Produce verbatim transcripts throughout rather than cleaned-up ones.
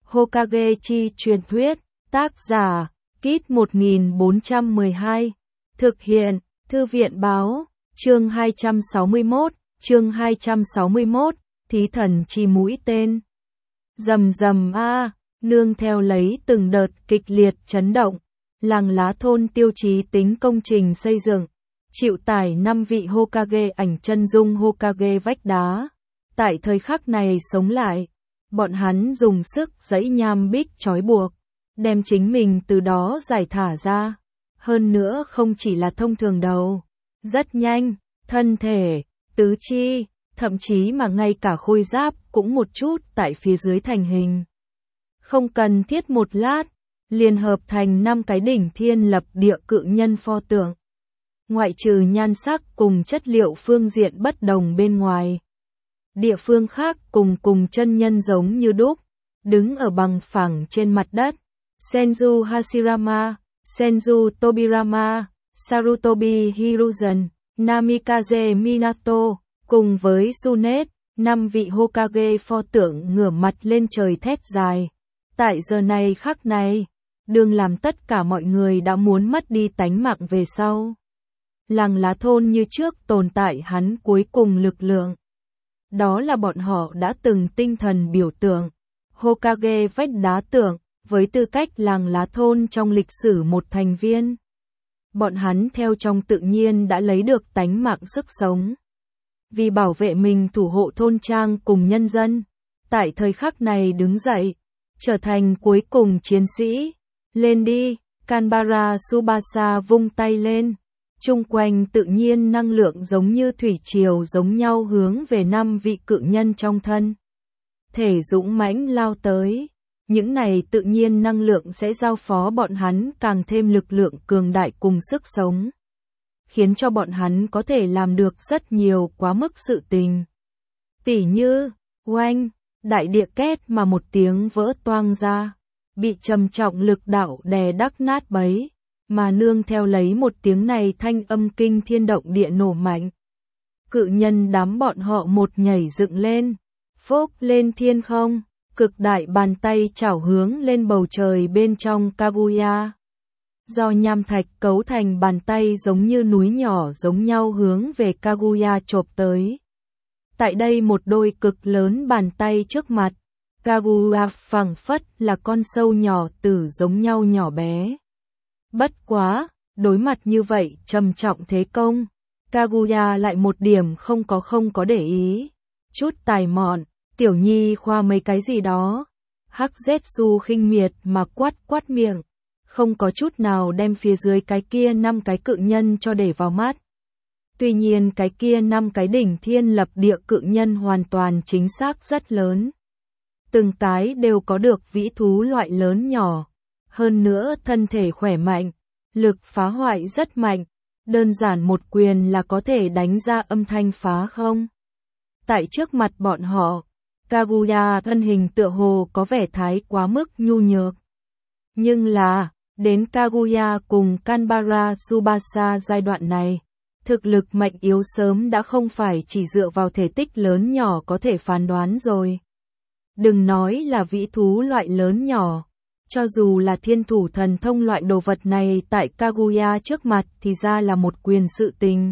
Hokage chi truyền thuyết, tác giả, Kit một nghìn bốn trăm mười hai, thực hiện, Thư viện báo, chương hai trăm sáu mươi mốt, chương hai trăm sáu mươi mốt, thí thần chi mũi tên. Rầm rầm a, nương theo lấy từng đợt kịch liệt chấn động, làng lá thôn tiêu chí tính công trình xây dựng, chịu tải năm vị Hokage ảnh chân dung Hokage vách đá. Tại thời khắc này sống lại, bọn hắn dùng sức giãy nham bích trói buộc, đem chính mình từ đó giải thả ra. Hơn nữa không chỉ là thông thường đầu, rất nhanh, thân thể, tứ chi, thậm chí mà ngay cả khôi giáp cũng một chút tại phía dưới thành hình. Không cần thiết một lát, liền hợp thành năm cái đỉnh thiên lập địa cự nhân pho tượng. Ngoại trừ nhan sắc cùng chất liệu phương diện bất đồng bên ngoài, địa phương khác cùng cùng chân nhân giống như đúc, đứng ở bằng phẳng trên mặt đất. Senju Hashirama, Senju Tobirama, Sarutobi Hiruzen, Namikaze Minato, cùng với Tsunade, năm vị Hokage pho tượng ngửa mặt lên trời thét dài. Tại giờ này khắc này, đương làm tất cả mọi người đã muốn mất đi tánh mạng về sau. Làng lá thôn như trước tồn tại hắn cuối cùng lực lượng. Đó là bọn họ đã từng tinh thần biểu tượng, Hokage vách đá tượng, với tư cách làng lá thôn trong lịch sử một thành viên. Bọn hắn theo trong tự nhiên đã lấy được tánh mạng sức sống. Vì bảo vệ mình thủ hộ thôn trang cùng nhân dân, tại thời khắc này đứng dậy, trở thành cuối cùng chiến sĩ. Lên đi, Kanbara Tsubasa vung tay lên. Chung quanh tự nhiên năng lượng giống như thủy triều giống nhau hướng về năm vị cự nhân trong thân thể dũng mãnh lao tới. Những này tự nhiên năng lượng sẽ giao phó bọn hắn càng thêm lực lượng cường đại cùng sức sống, khiến cho bọn hắn có thể làm được rất nhiều quá mức sự tình. Tỉ như, oanh, đại địa két mà một tiếng vỡ toang ra, bị trầm trọng lực đạo đè đắc nát bấy. Mà nương theo lấy một tiếng này thanh âm kinh thiên động địa nổ mạnh. Cự nhân đám bọn họ một nhảy dựng lên, phốc lên thiên không, cực đại bàn tay chảo hướng lên bầu trời bên trong Kaguya. Do nham thạch cấu thành bàn tay giống như núi nhỏ giống nhau hướng về Kaguya chộp tới. Tại đây một đôi cực lớn bàn tay trước mặt, Kaguya phảng phất là con sâu nhỏ tử giống nhau nhỏ bé. Bất quá, đối mặt như vậy trầm trọng thế công, Kaguya lại một điểm không có không có để ý. Chút tài mọn, tiểu nhi khoa mấy cái gì đó. Hắc Zetsu khinh miệt mà quát quát miệng, không có chút nào đem phía dưới cái kia năm cái cự nhân cho để vào mắt. Tuy nhiên cái kia năm cái đỉnh thiên lập địa cự nhân hoàn toàn chính xác rất lớn. Từng cái đều có được vĩ thú loại lớn nhỏ. Hơn nữa thân thể khỏe mạnh, lực phá hoại rất mạnh, đơn giản một quyền là có thể đánh ra âm thanh phá không. Tại trước mặt bọn họ, Kaguya thân hình tựa hồ có vẻ thái quá mức nhu nhược. Nhưng là, đến Kaguya cùng Kanbara Tsubasa giai đoạn này, thực lực mạnh yếu sớm đã không phải chỉ dựa vào thể tích lớn nhỏ có thể phán đoán rồi. Đừng nói là vĩ thú loại lớn nhỏ. Cho dù là thiên thủ thần thông loại đồ vật này tại Kaguya trước mặt thì ra là một quyền sự tình.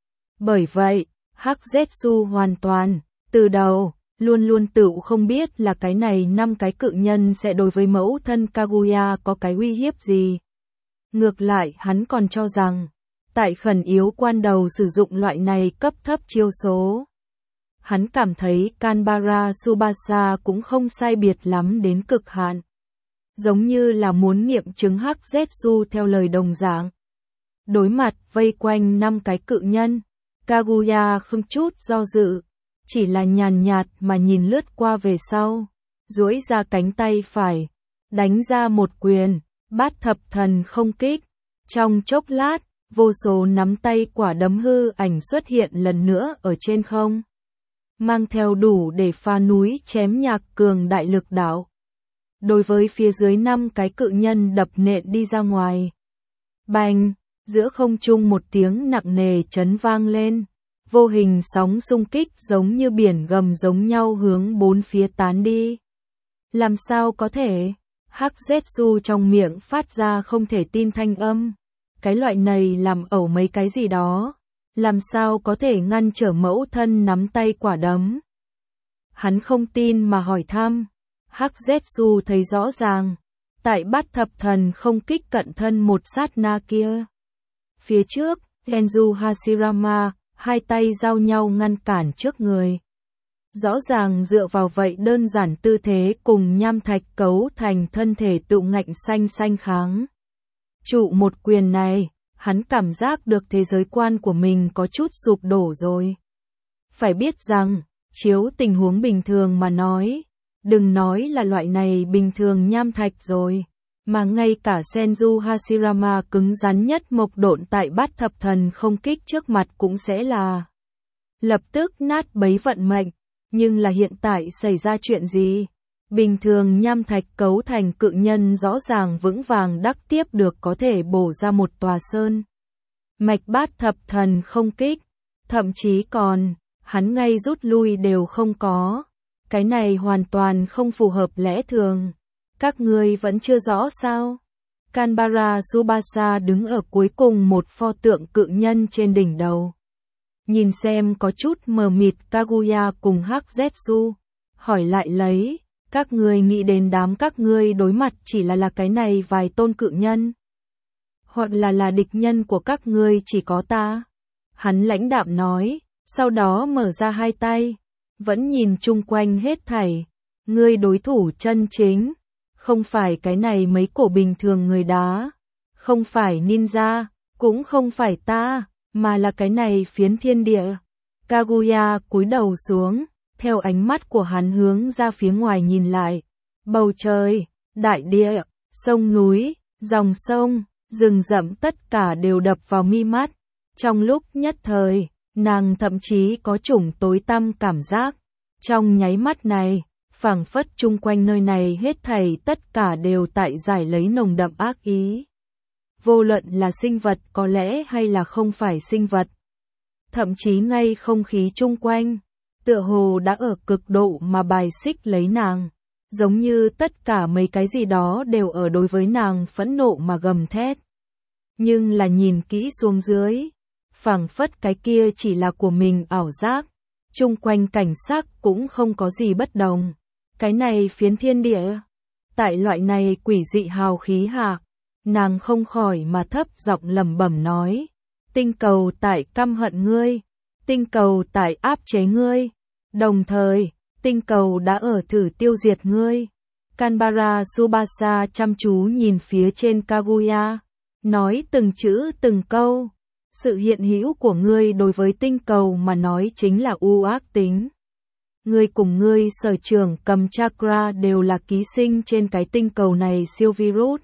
Bởi vậy, Hắc Zetsu hoàn toàn, từ đầu, luôn luôn tự không biết là cái này năm cái cự nhân sẽ đối với mẫu thân Kaguya có cái uy hiếp gì. Ngược lại hắn còn cho rằng, tại khẩn yếu quan đầu sử dụng loại này cấp thấp chiêu số. Hắn cảm thấy Kanbara Tsubasa cũng không sai biệt lắm đến cực hạn. Giống như là muốn nghiệm chứng Hắc Zetsu theo lời đồng dạng. Đối mặt vây quanh năm cái cự nhân, Kaguya không chút do dự, chỉ là nhàn nhạt mà nhìn lướt qua về sau, duỗi ra cánh tay phải, đánh ra một quyền, bát thập thần không kích. Trong chốc lát, vô số nắm tay quả đấm hư ảnh xuất hiện lần nữa ở trên không, mang theo đủ để phá núi chém nhạc cường đại lực đạo. Đối với phía dưới năm cái cự nhân đập nện đi ra ngoài. Bành, giữa không trung một tiếng nặng nề chấn vang lên, vô hình sóng xung kích giống như biển gầm giống nhau hướng bốn phía tán đi. Làm sao có thể? Hắc Zetsu trong miệng phát ra không thể tin thanh âm. Cái loại này làm ẩu mấy cái gì đó. Làm sao có thể ngăn trở mẫu thân nắm tay quả đấm? Hắn không tin mà hỏi thăm. Hắc Zetsu thấy rõ ràng. Tại bát thập thần không kích cận thân một sát na kia. Phía trước, Genju Hashirama, hai tay giao nhau ngăn cản trước người. Rõ ràng dựa vào vậy đơn giản tư thế cùng nham thạch cấu thành thân thể tự ngạnh xanh xanh kháng. Trụ một quyền này, hắn cảm giác được thế giới quan của mình có chút sụp đổ rồi. Phải biết rằng, chiếu tình huống bình thường mà nói, đừng nói là loại này bình thường nham thạch rồi, mà ngay cả Senju Hashirama cứng rắn nhất mộc độn tại bát thập thần không kích trước mặt cũng sẽ là lập tức nát bấy vận mệnh. Nhưng là hiện tại xảy ra chuyện gì? Bình thường nham thạch cấu thành cự nhân rõ ràng vững vàng đắc tiếp được có thể bổ ra một tòa sơn. Mạch bát thập thần không kích, thậm chí còn, hắn ngay rút lui đều không có. Cái này hoàn toàn không phù hợp lẽ thường. Các ngươi vẫn chưa rõ sao? Kanbara Tsubasa đứng ở cuối cùng một pho tượng cự nhân trên đỉnh đầu. Nhìn xem có chút mờ mịt Kaguya cùng Hắc Zetsu, hỏi lại lấy, các ngươi nghĩ đến đám các ngươi đối mặt chỉ là là cái này vài tôn cự nhân. Hoặc là là địch nhân của các ngươi chỉ có ta. Hắn lãnh đạm nói, sau đó mở ra hai tay, vẫn nhìn chung quanh hết thảy. Ngươi đối thủ chân chính, không phải cái này mấy cổ bình thường người đá, không phải ninja, cũng không phải ta. Mà là cái này phiến thiên địa. Kaguya cúi đầu xuống, theo ánh mắt của hắn hướng ra phía ngoài nhìn lại. Bầu trời, đại địa, sông núi, dòng sông, rừng rậm tất cả đều đập vào mi mắt. Trong lúc nhất thời, nàng thậm chí có chủng tối tăm cảm giác. Trong nháy mắt này, phảng phất chung quanh nơi này hết thảy tất cả đều tại giải lấy nồng đậm ác ý. Vô luận là sinh vật có lẽ hay là không phải sinh vật. Thậm chí ngay không khí chung quanh, tựa hồ đã ở cực độ mà bài xích lấy nàng. Giống như tất cả mấy cái gì đó đều ở đối với nàng phẫn nộ mà gầm thét. Nhưng là nhìn kỹ xuống dưới, phảng phất cái kia chỉ là của mình ảo giác. Chung quanh cảnh sắc cũng không có gì bất đồng. Cái này phiến thiên địa. Tại loại này quỷ dị hào khí hạ. Nàng không khỏi mà thấp giọng lẩm bẩm nói, tinh cầu tại căm hận ngươi, tinh cầu tại áp chế ngươi, đồng thời, tinh cầu đã ở thử tiêu diệt ngươi. Kanbara Tsubasa chăm chú nhìn phía trên Kaguya, nói từng chữ từng câu, sự hiện hữu của ngươi đối với tinh cầu mà nói chính là u ác tính. Ngươi cùng ngươi sở trường cầm chakra đều là ký sinh trên cái tinh cầu này siêu virus.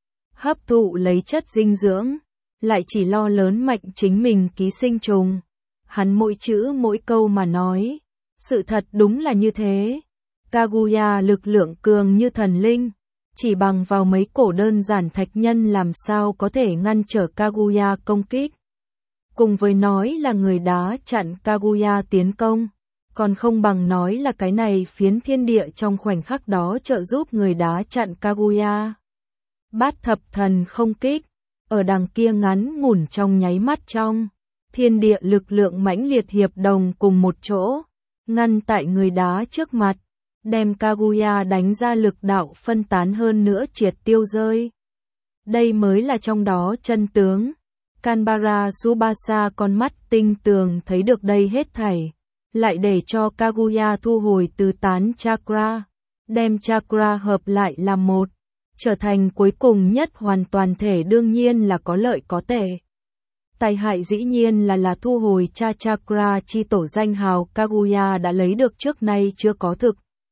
Hấp thụ lấy chất dinh dưỡng, lại chỉ lo lớn mạnh chính mình ký sinh trùng. Hắn mỗi chữ mỗi câu mà nói, sự thật đúng là như thế. Kaguya lực lượng cường như thần linh, chỉ bằng vào mấy cổ đơn giản thạch nhân làm sao có thể ngăn trở Kaguya công kích. Cùng với nói là người đá chặn Kaguya tiến công, còn không bằng nói là cái này phiến thiên địa trong khoảnh khắc đó trợ giúp người đá chặn Kaguya. Bát thập thần không kích, ở đằng kia ngắn ngủn trong nháy mắt trong, thiên địa lực lượng mãnh liệt hiệp đồng cùng một chỗ, ngăn tại người đá trước mặt, đem Kaguya đánh ra lực đạo phân tán hơn nữa triệt tiêu rơi. Đây mới là trong đó chân tướng. Kanbara Tsubasa con mắt tinh tường thấy được đây hết thảy, lại để cho Kaguya thu hồi tứ tán chakra, đem chakra hợp lại làm một, trở thành cuối cùng nhất hoàn toàn thể đương nhiên là có lợi có tệ. Tai hại dĩ nhiên là là thu hồi cha chakra chi tổ danh hào Kaguya đã lấy được trước nay chưa có thực.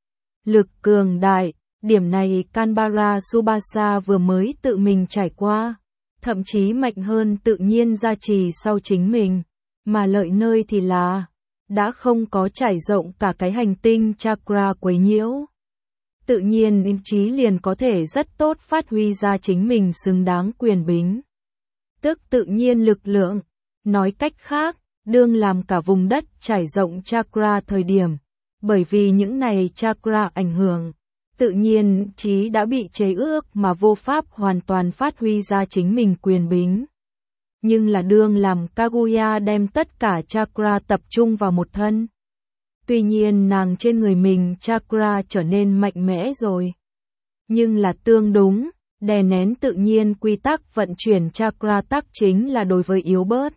Lực cường đại, điểm này Kanbara Tsubasa vừa mới tự mình trải qua, thậm chí mạnh hơn tự nhiên gia trì sau chính mình, mà lợi nơi thì là, đã không có trải rộng cả cái hành tinh chakra quấy nhiễu. Tự nhiên ý chí liền có thể rất tốt phát huy ra chính mình xứng đáng quyền bính. Tức tự nhiên lực lượng, nói cách khác, đương làm cả vùng đất trải rộng chakra thời điểm, bởi vì những này chakra ảnh hưởng, Tự nhiên trí đã bị chế ước mà vô pháp hoàn toàn phát huy ra chính mình quyền bính. Nhưng là đương làm Kaguya đem tất cả chakra tập trung vào một thân. Tuy nhiên nàng trên người mình chakra trở nên mạnh mẽ rồi. Nhưng là tương đúng, đè nén tự nhiên quy tắc vận chuyển chakra tắc chính là đối với yếu bớt.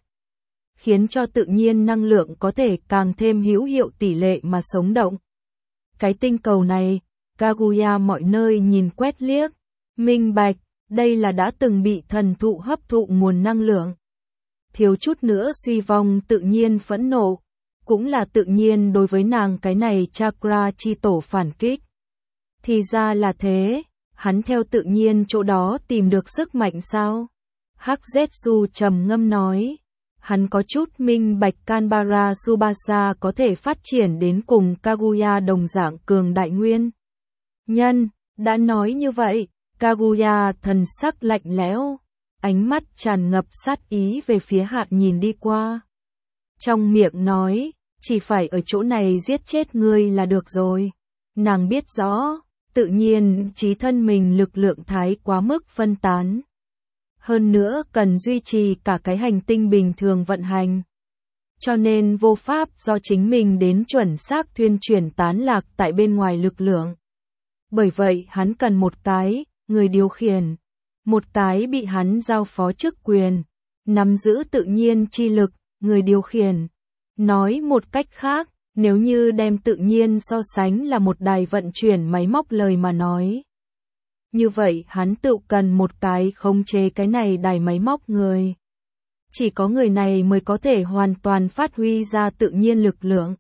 Khiến cho tự nhiên năng lượng có thể càng thêm hữu hiệu tỷ lệ mà sống động. Cái tinh cầu này, Kaguya mọi nơi nhìn quét liếc, minh bạch, đây là đã từng bị thần thụ hấp thụ nguồn năng lượng. Thiếu chút nữa suy vong tự nhiên phẫn nộ, cũng là tự nhiên đối với nàng cái này chakra chi tổ phản kích. Thì ra là thế, hắn theo tự nhiên chỗ đó tìm được sức mạnh sao? Hắc Zetsu trầm ngâm nói. Hắn có chút minh bạch Kanbara Tsubasa có thể phát triển đến cùng Kaguya đồng dạng cường đại nguyên. Nhân, đã nói như vậy, Kaguya thần sắc lạnh lẽo, ánh mắt tràn ngập sát ý về phía Hạn nhìn đi qua. Trong miệng nói, chỉ phải ở chỗ này giết chết ngươi là được rồi. Nàng biết rõ, tự nhiên trí thân mình lực lượng thái quá mức phân tán. Hơn nữa cần duy trì cả cái hành tinh bình thường vận hành. Cho nên vô pháp do chính mình đến chuẩn xác thuyên chuyển tán lạc tại bên ngoài lực lượng. Bởi vậy hắn cần một cái, người điều khiển. Một cái bị hắn giao phó chức quyền. Nắm giữ tự nhiên chi lực, người điều khiển. Nói một cách khác, nếu như đem tự nhiên so sánh là một đài vận chuyển máy móc lời mà nói. Như vậy hắn tự cần một cái khống chế cái này đài máy móc người. Chỉ có người này mới có thể hoàn toàn phát huy ra tự nhiên lực lượng.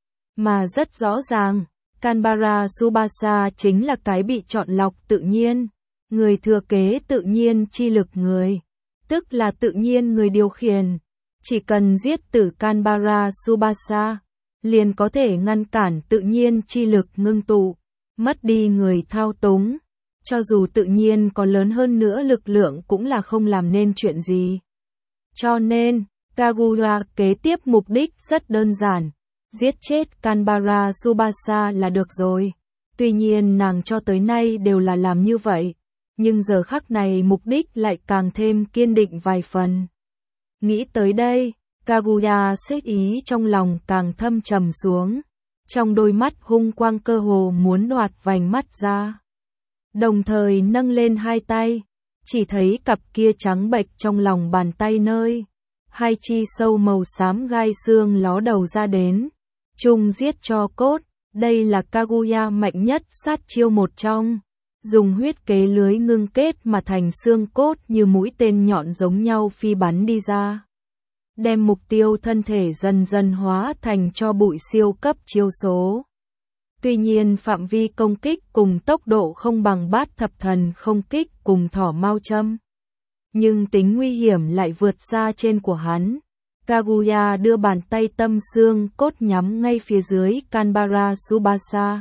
Mà rất rõ ràng, Kanbara Tsubasa chính là cái bị chọn lọc tự nhiên, người thừa kế tự nhiên chi lực người, tức là tự nhiên người điều khiển. Chỉ cần giết tử Kanbara Tsubasa, liền có thể ngăn cản tự nhiên chi lực ngưng tụ, mất đi người thao túng. Cho dù tự nhiên có lớn hơn nữa lực lượng cũng là không làm nên chuyện gì. Cho nên, Kaguya kế tiếp mục đích rất đơn giản, giết chết Kanbara Tsubasa là được rồi. Tuy nhiên nàng cho tới nay đều là làm như vậy, nhưng giờ khắc này mục đích lại càng thêm kiên định vài phần. Nghĩ tới đây, Kaguya xét ý trong lòng càng thâm trầm xuống, trong đôi mắt hung quang cơ hồ muốn đoạt vành mắt ra. Đồng thời nâng lên hai tay, chỉ thấy cặp kia trắng bệch trong lòng bàn tay nơi, hai chi sâu màu xám gai xương ló đầu ra đến, chung giết cho cốt, đây là Kaguya mạnh nhất sát chiêu một trong, dùng huyết kế lưới ngưng kết mà thành xương cốt như mũi tên nhọn giống nhau phi bắn đi ra. Đem mục tiêu thân thể dần dần hóa thành cho bụi siêu cấp chiêu số. Tuy nhiên phạm vi công kích cùng tốc độ không bằng bát thập thần không kích cùng thỏ mao châm. Nhưng tính nguy hiểm lại vượt xa trên của hắn. Kaguya đưa bàn tay tâm xương cốt nhắm ngay phía dưới Kanbara Tsubasa.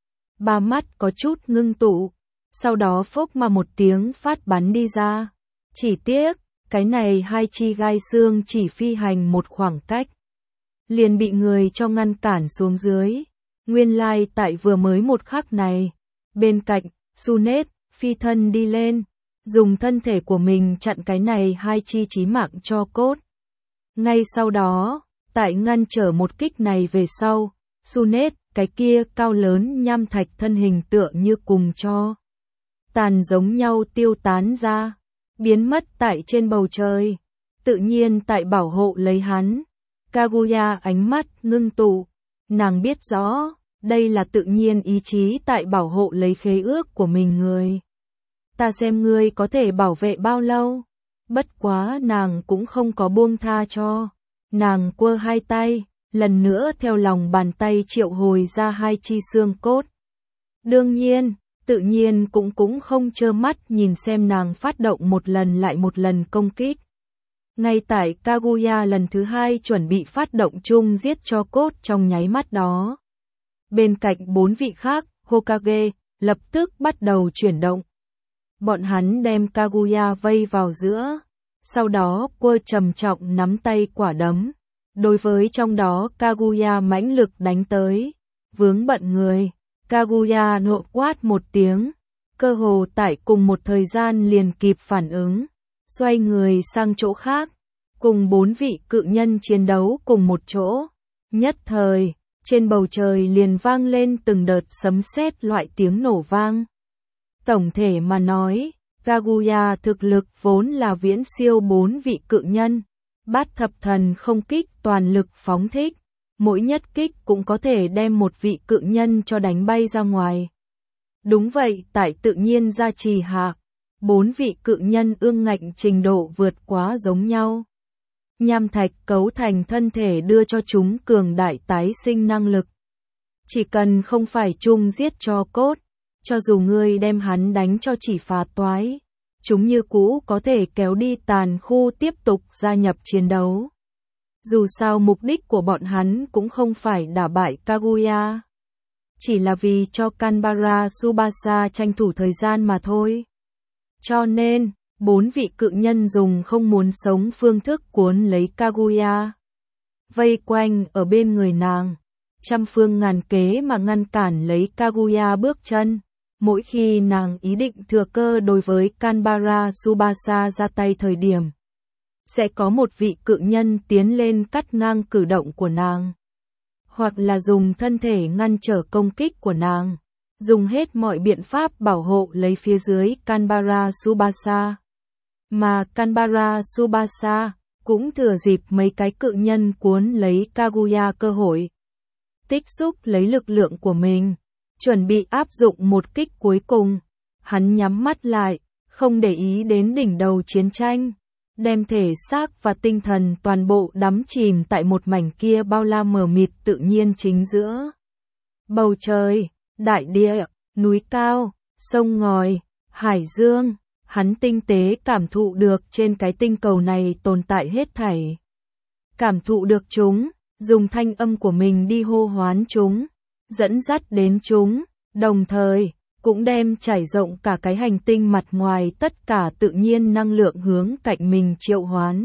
Ba mắt có chút ngưng tụ, sau đó phốc mà một tiếng phát bắn đi ra. Chỉ tiếc, cái này hai chi gai xương chỉ phi hành một khoảng cách, liền bị người cho ngăn cản xuống dưới. Nguyên lai like tại vừa mới một khắc này, bên cạnh, Sunet, phi thân đi lên, dùng thân thể của mình chặn cái này hai chi chí mạng cho cốt. Ngay sau đó, tại ngăn trở một kích này về sau, Sunet, cái kia cao lớn nham thạch thân hình tựa như cùng cho tàn giống nhau tiêu tán ra, biến mất tại trên bầu trời, tự nhiên tại bảo hộ lấy hắn. Kaguya ánh mắt ngưng tụ, nàng biết rõ, đây là tự nhiên ý chí tại bảo hộ lấy khế ước của mình người. Ta xem ngươi có thể bảo vệ bao lâu, bất quá nàng cũng không có buông tha cho. Nàng quơ hai tay, lần nữa theo lòng bàn tay triệu hồi ra hai chi xương cốt. Đương nhiên, tự nhiên cũng cũng không trơ mắt nhìn xem nàng phát động một lần lại một lần công kích. Ngay tại Kaguya lần thứ hai chuẩn bị phát động chung giết cho cốt trong nháy mắt đó. Bên cạnh bốn vị khác, Hokage, lập tức bắt đầu chuyển động. Bọn hắn đem Kaguya vây vào giữa, sau đó quơ trầm trọng nắm tay quả đấm. Đối với trong đó Kaguya mãnh lực đánh tới, vướng bận người, Kaguya nộ quát một tiếng, cơ hồ tại cùng một thời gian liền kịp phản ứng, xoay người sang chỗ khác, cùng bốn vị cự nhân chiến đấu cùng một chỗ. Nhất thời, trên bầu trời liền vang lên từng đợt sấm sét loại tiếng nổ vang. Tổng thể mà nói, Kaguya thực lực vốn là viễn siêu bốn vị cự nhân, bát thập thần không kích toàn lực phóng thích, mỗi nhất kích cũng có thể đem một vị cự nhân cho đánh bay ra ngoài. Đúng vậy, tại tự nhiên gia trì hạ, bốn vị cự nhân ương ngạnh trình độ vượt quá giống nhau. Nham thạch cấu thành thân thể đưa cho chúng cường đại tái sinh năng lực. Chỉ cần không phải chung giết cho cốt, cho dù ngươi đem hắn đánh cho chỉ phá toái, chúng như cũ có thể kéo đi tàn khu tiếp tục gia nhập chiến đấu. Dù sao mục đích của bọn hắn cũng không phải đả bại Kaguya, chỉ là vì cho Kanbara Tsubasa tranh thủ thời gian mà thôi. Cho nên, bốn vị cự nhân dùng không muốn sống phương thức cuốn lấy Kaguya, vây quanh ở bên người nàng, trăm phương ngàn kế mà ngăn cản lấy Kaguya bước chân. Mỗi khi nàng ý định thừa cơ đối với Kanbara Tsubasa ra tay thời điểm, sẽ có một vị cự nhân tiến lên cắt ngang cử động của nàng, hoặc là dùng thân thể ngăn trở công kích của nàng, dùng hết mọi biện pháp bảo hộ lấy phía dưới Kanbara Tsubasa. Mà Kanbara Tsubasa cũng thừa dịp mấy cái cự nhân cuốn lấy Kaguya cơ hội, tích xúc lấy lực lượng của mình, chuẩn bị áp dụng một kích cuối cùng. Hắn nhắm mắt lại, không để ý đến đỉnh đầu chiến tranh, đem thể xác và tinh thần toàn bộ đắm chìm tại một mảnh kia bao la mờ mịt tự nhiên chính giữa. Bầu trời, đại địa, núi cao, sông ngòi, hải dương, hắn tinh tế cảm thụ được trên cái tinh cầu này tồn tại hết thảy. Cảm thụ được chúng, dùng thanh âm của mình đi hô hoán chúng, dẫn dắt đến chúng, đồng thời cũng đem trải rộng cả cái hành tinh mặt ngoài tất cả tự nhiên năng lượng hướng cạnh mình triệu hoán.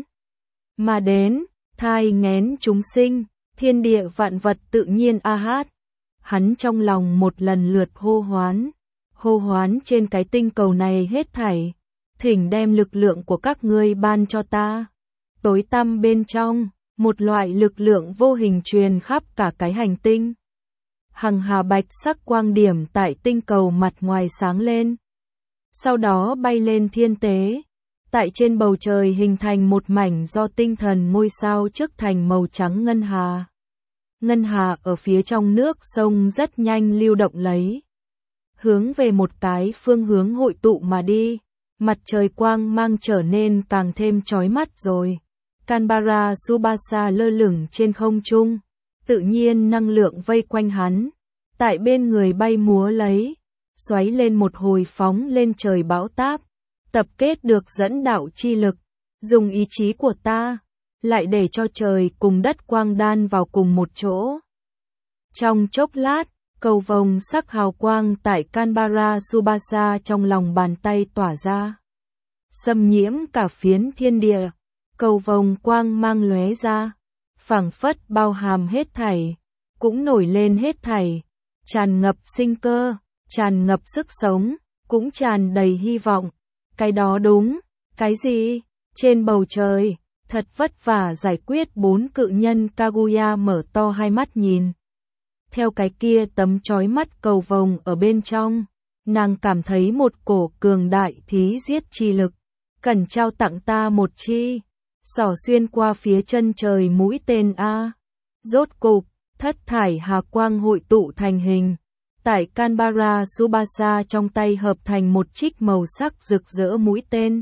Mà đến, thai nghén chúng sinh, thiên địa vạn vật tự nhiên a hát. Hắn trong lòng một lần lượt hô hoán, hô hoán trên cái tinh cầu này hết thảy, thỉnh đem lực lượng của các ngươi ban cho ta. Tối tăm bên trong, một loại lực lượng vô hình truyền khắp cả cái hành tinh. Hằng hà bạch sắc quang điểm tại tinh cầu mặt ngoài sáng lên, sau đó bay lên thiên tế, tại trên bầu trời hình thành một mảnh do tinh thần ngôi sao trước thành màu trắng ngân hà. Ngân hà ở phía trong nước sông rất nhanh lưu động lấy, hướng về một cái phương hướng hội tụ mà đi. Mặt trời quang mang trở nên càng thêm chói mắt rồi. Kanbara Tsubasa lơ lửng trên không trung, tự nhiên năng lượng vây quanh hắn, tại bên người bay múa lấy, xoáy lên một hồi phóng lên trời bão táp, tập kết được dẫn đạo chi lực, dùng ý chí của ta, lại để cho trời cùng đất quang đan vào cùng một chỗ. Trong chốc lát, cầu vồng sắc hào quang tại Kanbara Tsubasa trong lòng bàn tay tỏa ra, xâm nhiễm cả phiến thiên địa. Cầu vồng quang mang lóe ra, phảng phất bao hàm hết thảy, cũng nổi lên hết thảy, tràn ngập sinh cơ, tràn ngập sức sống, cũng tràn đầy hy vọng. Cái đó đúng, cái gì? Trên bầu trời, thật vất vả giải quyết bốn cự nhân. Kaguya mở to hai mắt nhìn. Theo cái kia tấm chói mắt cầu vồng ở bên trong, nàng cảm thấy một cổ cường đại thí giết chi lực. Cần trao tặng ta một chi. Xỏ xuyên qua phía chân trời mũi tên A. Rốt cục, thất thải hà quang hội tụ thành hình. Tại Kanbara Tsubasa trong tay hợp thành một trích màu sắc rực rỡ mũi tên.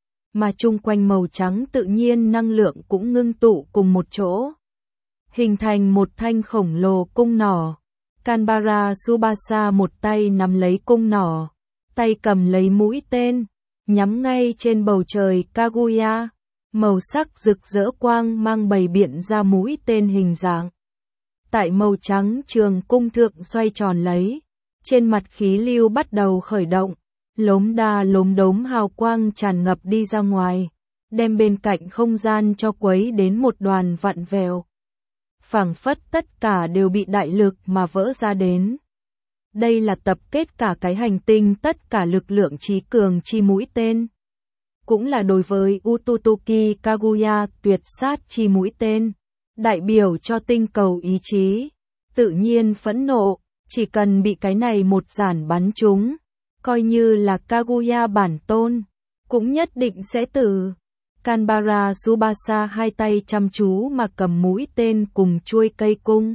Mà chung quanh màu trắng tự nhiên năng lượng cũng ngưng tụ cùng một chỗ, hình thành một thanh khổng lồ cung nỏ. Kanbara Tsubasa một tay nắm lấy cung nỏ, tay cầm lấy mũi tên, nhắm ngay trên bầu trời Kaguya. Màu sắc rực rỡ quang mang bày biện ra mũi tên hình dạng. Tại màu trắng trường cung thượng xoay tròn lấy, trên mặt khí lưu bắt đầu khởi động, lốm đa lốm đốm hào quang tràn ngập đi ra ngoài, đem bên cạnh không gian cho quấy đến một đoàn vặn vẹo. Phảng phất tất cả đều bị đại lực mà vỡ ra đến. Đây là tập kết cả cái hành tinh tất cả lực lượng trí cường chi mũi tên. Cũng là đối với Ututuki Kaguya tuyệt sát chi mũi tên, đại biểu cho tinh cầu ý chí, tự nhiên phẫn nộ, chỉ cần bị cái này một giản bắn trúng, coi như là Kaguya bản tôn, cũng nhất định sẽ tử. Kanbara Tsubasa hai tay chăm chú mà cầm mũi tên cùng chuôi cây cung.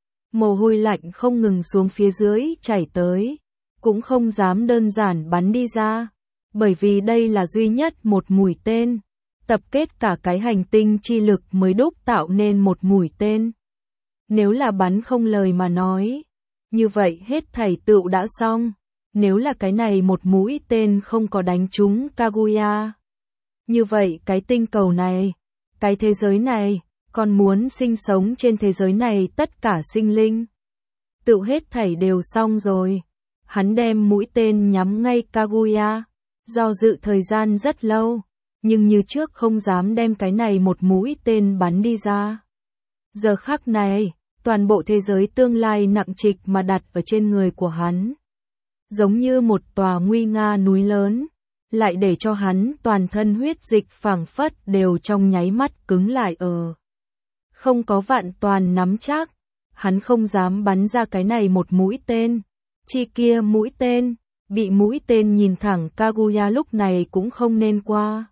Mồ hôi lạnh không ngừng xuống phía dưới chảy tới, cũng không dám đơn giản bắn đi ra, bởi vì đây là duy nhất một mũi tên, tập kết cả cái hành tinh chi lực mới đúc tạo nên một mũi tên. Nếu là bắn không lời mà nói, như vậy hết thảy tựu đã xong, nếu là cái này một mũi tên không có đánh trúng Kaguya. Như vậy cái tinh cầu này, cái thế giới này, còn muốn sinh sống trên thế giới này tất cả sinh linh. Tựu hết thảy đều xong rồi. Hắn đem mũi tên nhắm ngay Kaguya, do dự thời gian rất lâu, nhưng như trước không dám đem cái này một mũi tên bắn đi ra. Giờ khắc này, toàn bộ thế giới tương lai nặng trịch mà đặt ở trên người của hắn. Giống như một tòa nguy nga núi lớn, lại để cho hắn toàn thân huyết dịch phảng phất đều trong nháy mắt cứng lại ở. Không có vạn toàn nắm chắc, hắn không dám bắn ra cái này một mũi tên. Chi kia mũi tên, bị mũi tên nhìn thẳng Kaguya lúc này cũng không nên qua.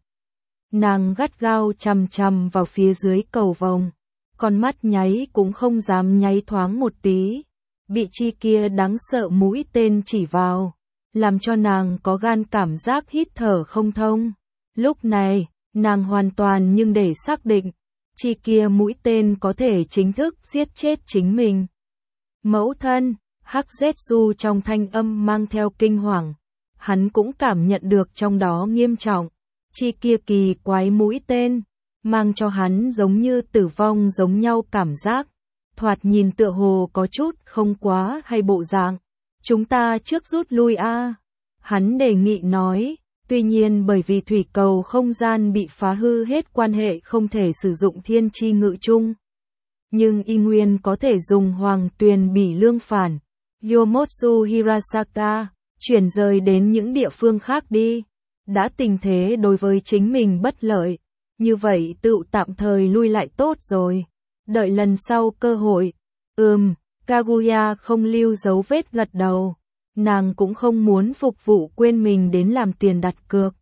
Nàng gắt gao chằm chằm vào phía dưới cầu vồng, con mắt nháy cũng không dám nháy thoáng một tí. Bị chi kia đáng sợ mũi tên chỉ vào, làm cho nàng có gan cảm giác hít thở không thông. Lúc này, nàng hoàn toàn nhưng để xác định, chi kia mũi tên có thể chính thức giết chết chính mình. Mẫu thân, Hắc Zetsu trong thanh âm mang theo kinh hoàng, hắn cũng cảm nhận được trong đó nghiêm trọng. Chi kia kỳ quái mũi tên, mang cho hắn giống như tử vong giống nhau cảm giác. Thoạt nhìn tựa hồ có chút không quá hay bộ dạng. Chúng ta trước rút lui a. Hắn đề nghị nói, tuy nhiên bởi vì thủy cầu không gian bị phá hư hết quan hệ không thể sử dụng thiên chi ngự chung. Nhưng y nguyên có thể dùng hoàng tuyền bỉ lương phản, Yomotsu Hirasaka, chuyển rời đến những địa phương khác đi. Đã tình thế đối với chính mình bất lợi, như vậy tự tạm thời lui lại tốt rồi. Đợi lần sau cơ hội. Ừm, Kaguya không lưu dấu vết gật đầu. Nàng cũng không muốn phục vụ quên mình đến làm tiền đặt cược.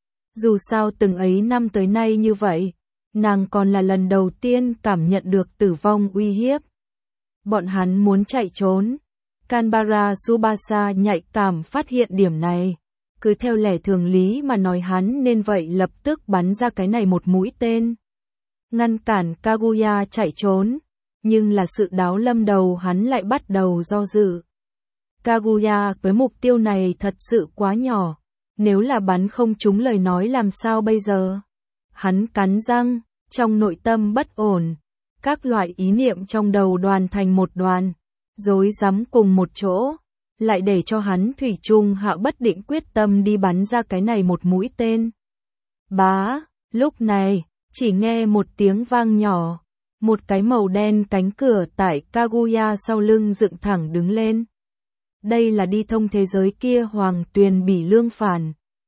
Dù sao từng ấy năm tới nay như vậy, nàng còn là lần đầu tiên cảm nhận được tử vong uy hiếp. Bọn hắn muốn chạy trốn. Kanbara Tsubasa nhạy cảm phát hiện điểm này. Cứ theo lẽ thường lý mà nói hắn nên vậy lập tức bắn ra cái này một mũi tên. Ngăn cản Kaguya chạy trốn, nhưng là sự đáo lâm đầu hắn lại bắt đầu do dự. Kaguya với mục tiêu này thật sự quá nhỏ, nếu là bắn không trúng lời nói làm sao bây giờ? Hắn cắn răng, trong nội tâm bất ổn, các loại ý niệm trong đầu đoàn thành một đoàn, rối rắm cùng một chỗ, lại để cho hắn thủy chung hạ bất định quyết tâm đi bắn ra cái này một mũi tên. Bá, lúc này, chỉ nghe một tiếng vang nhỏ, một cái màu đen cánh cửa tại Kaguya sau lưng dựng thẳng đứng lên. Đây là đi thông thế giới kia hoàng tuyền bỉ lương phản.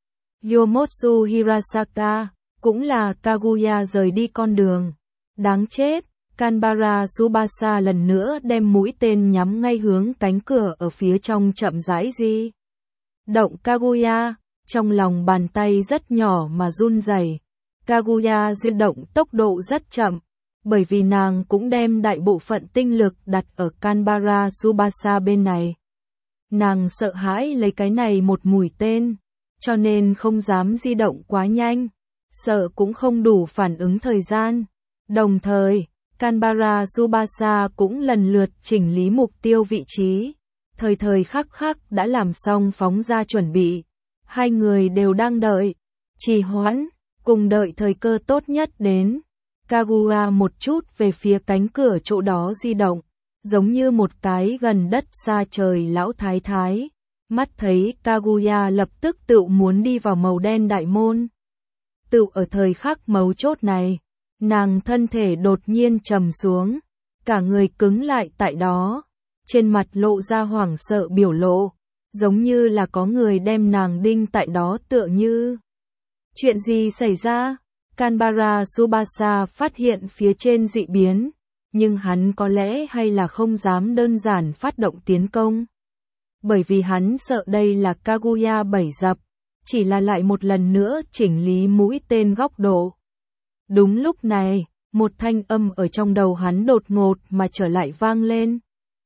Yomotsu Hirasaka, cũng là Kaguya rời đi con đường. Đáng chết, Kanbara Tsubasa lần nữa đem mũi tên nhắm ngay hướng cánh cửa ở phía trong chậm rãi di động Kaguya, trong lòng bàn tay rất nhỏ mà run rẩy. Kaguya di động tốc độ rất chậm, bởi vì nàng cũng đem đại bộ phận tinh lực đặt ở Kanbara Tsubasa bên này. Nàng sợ hãi lấy cái này một mũi tên, cho nên không dám di động quá nhanh, sợ cũng không đủ phản ứng thời gian. Đồng thời, Kanbara Tsubasa cũng lần lượt chỉnh lý mục tiêu vị trí, thời thời khắc khắc đã làm xong phóng ra chuẩn bị. Hai người đều đang đợi, trì hoãn, cùng đợi thời cơ tốt nhất đến. Kaguya một chút về phía cánh cửa chỗ đó di động, giống như một cái gần đất xa trời lão thái thái. Mắt thấy Kaguya lập tức tự muốn đi vào màu đen đại môn. Tự ở thời khắc mấu chốt này, nàng thân thể đột nhiên trầm xuống, cả người cứng lại tại đó. trên mặt lộ ra hoảng sợ biểu lộ, giống như là có người đem nàng đinh tại đó tựa như. Chuyện gì xảy ra? Canberra Tsubasa phát hiện phía trên dị biến, nhưng hắn có lẽ hay là không dám đơn giản phát động tiến công. Bởi vì hắn sợ đây là Kaguya bảy dập, chỉ là lại một lần nữa chỉnh lý mũi tên góc độ. Đúng lúc này, một thanh âm ở trong đầu hắn đột ngột mà trở lại vang lên.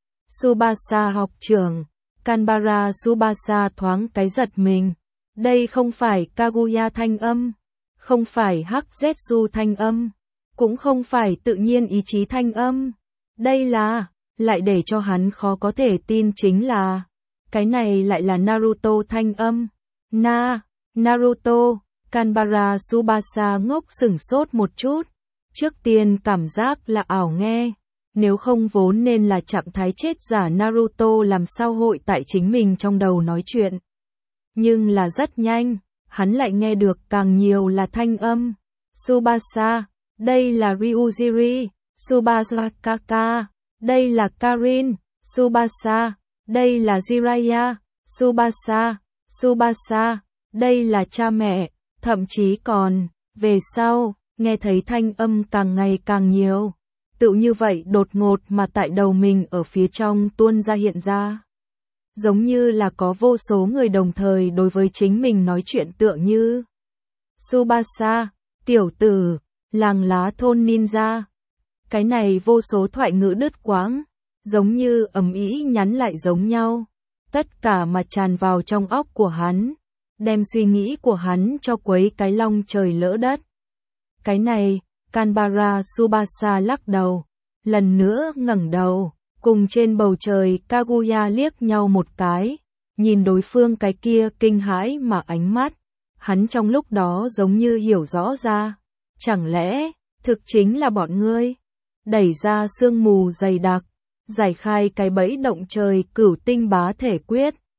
Tsubasa học trưởng, Canberra Tsubasa thoáng cái giật mình. Đây không phải Kaguya thanh âm, không phải Hắc Zetsu thanh âm, cũng không phải tự nhiên ý chí thanh âm. Đây là, lại để cho hắn khó có thể tin chính là, cái này lại là Naruto thanh âm. Na, Naruto, Canberra Tsubasa ngốc sửng sốt một chút. Trước tiên cảm giác là ảo nghe, nếu không vốn nên là trạng thái chết giả Naruto làm sao hội tại chính mình trong đầu nói chuyện. Nhưng là rất nhanh, hắn lại nghe được càng nhiều là thanh âm. Tsubasa, đây là Ryujiri, Tsubasa Kaka, đây là Karin, Tsubasa, đây là Jiraiya, Tsubasa, Tsubasa, đây là cha mẹ, thậm chí còn, về sau, nghe thấy thanh âm càng ngày càng nhiều. Tự như vậy đột ngột mà tại đầu mình ở phía trong tuôn ra hiện ra. Giống như là có vô số người đồng thời đối với chính mình nói chuyện tựa như. Tsubasa, tiểu tử, làng lá thôn ninja. Cái này vô số thoại ngữ đứt quãng, giống như ầm ĩ nhắn lại giống nhau. Tất cả mà tràn vào trong óc của hắn, đem suy nghĩ của hắn cho quấy cái long trời lỡ đất. Cái này, Canberra Tsubasa lắc đầu, lần nữa ngẩng đầu, cùng trên bầu trời Kaguya liếc nhau một cái, nhìn đối phương cái kia kinh hãi mà ánh mắt, hắn trong lúc đó giống như hiểu rõ ra, chẳng lẽ, thực chính là bọn ngươi, đẩy ra sương mù dày đặc, giải khai cái bẫy động trời cửu tinh bá thể quyết,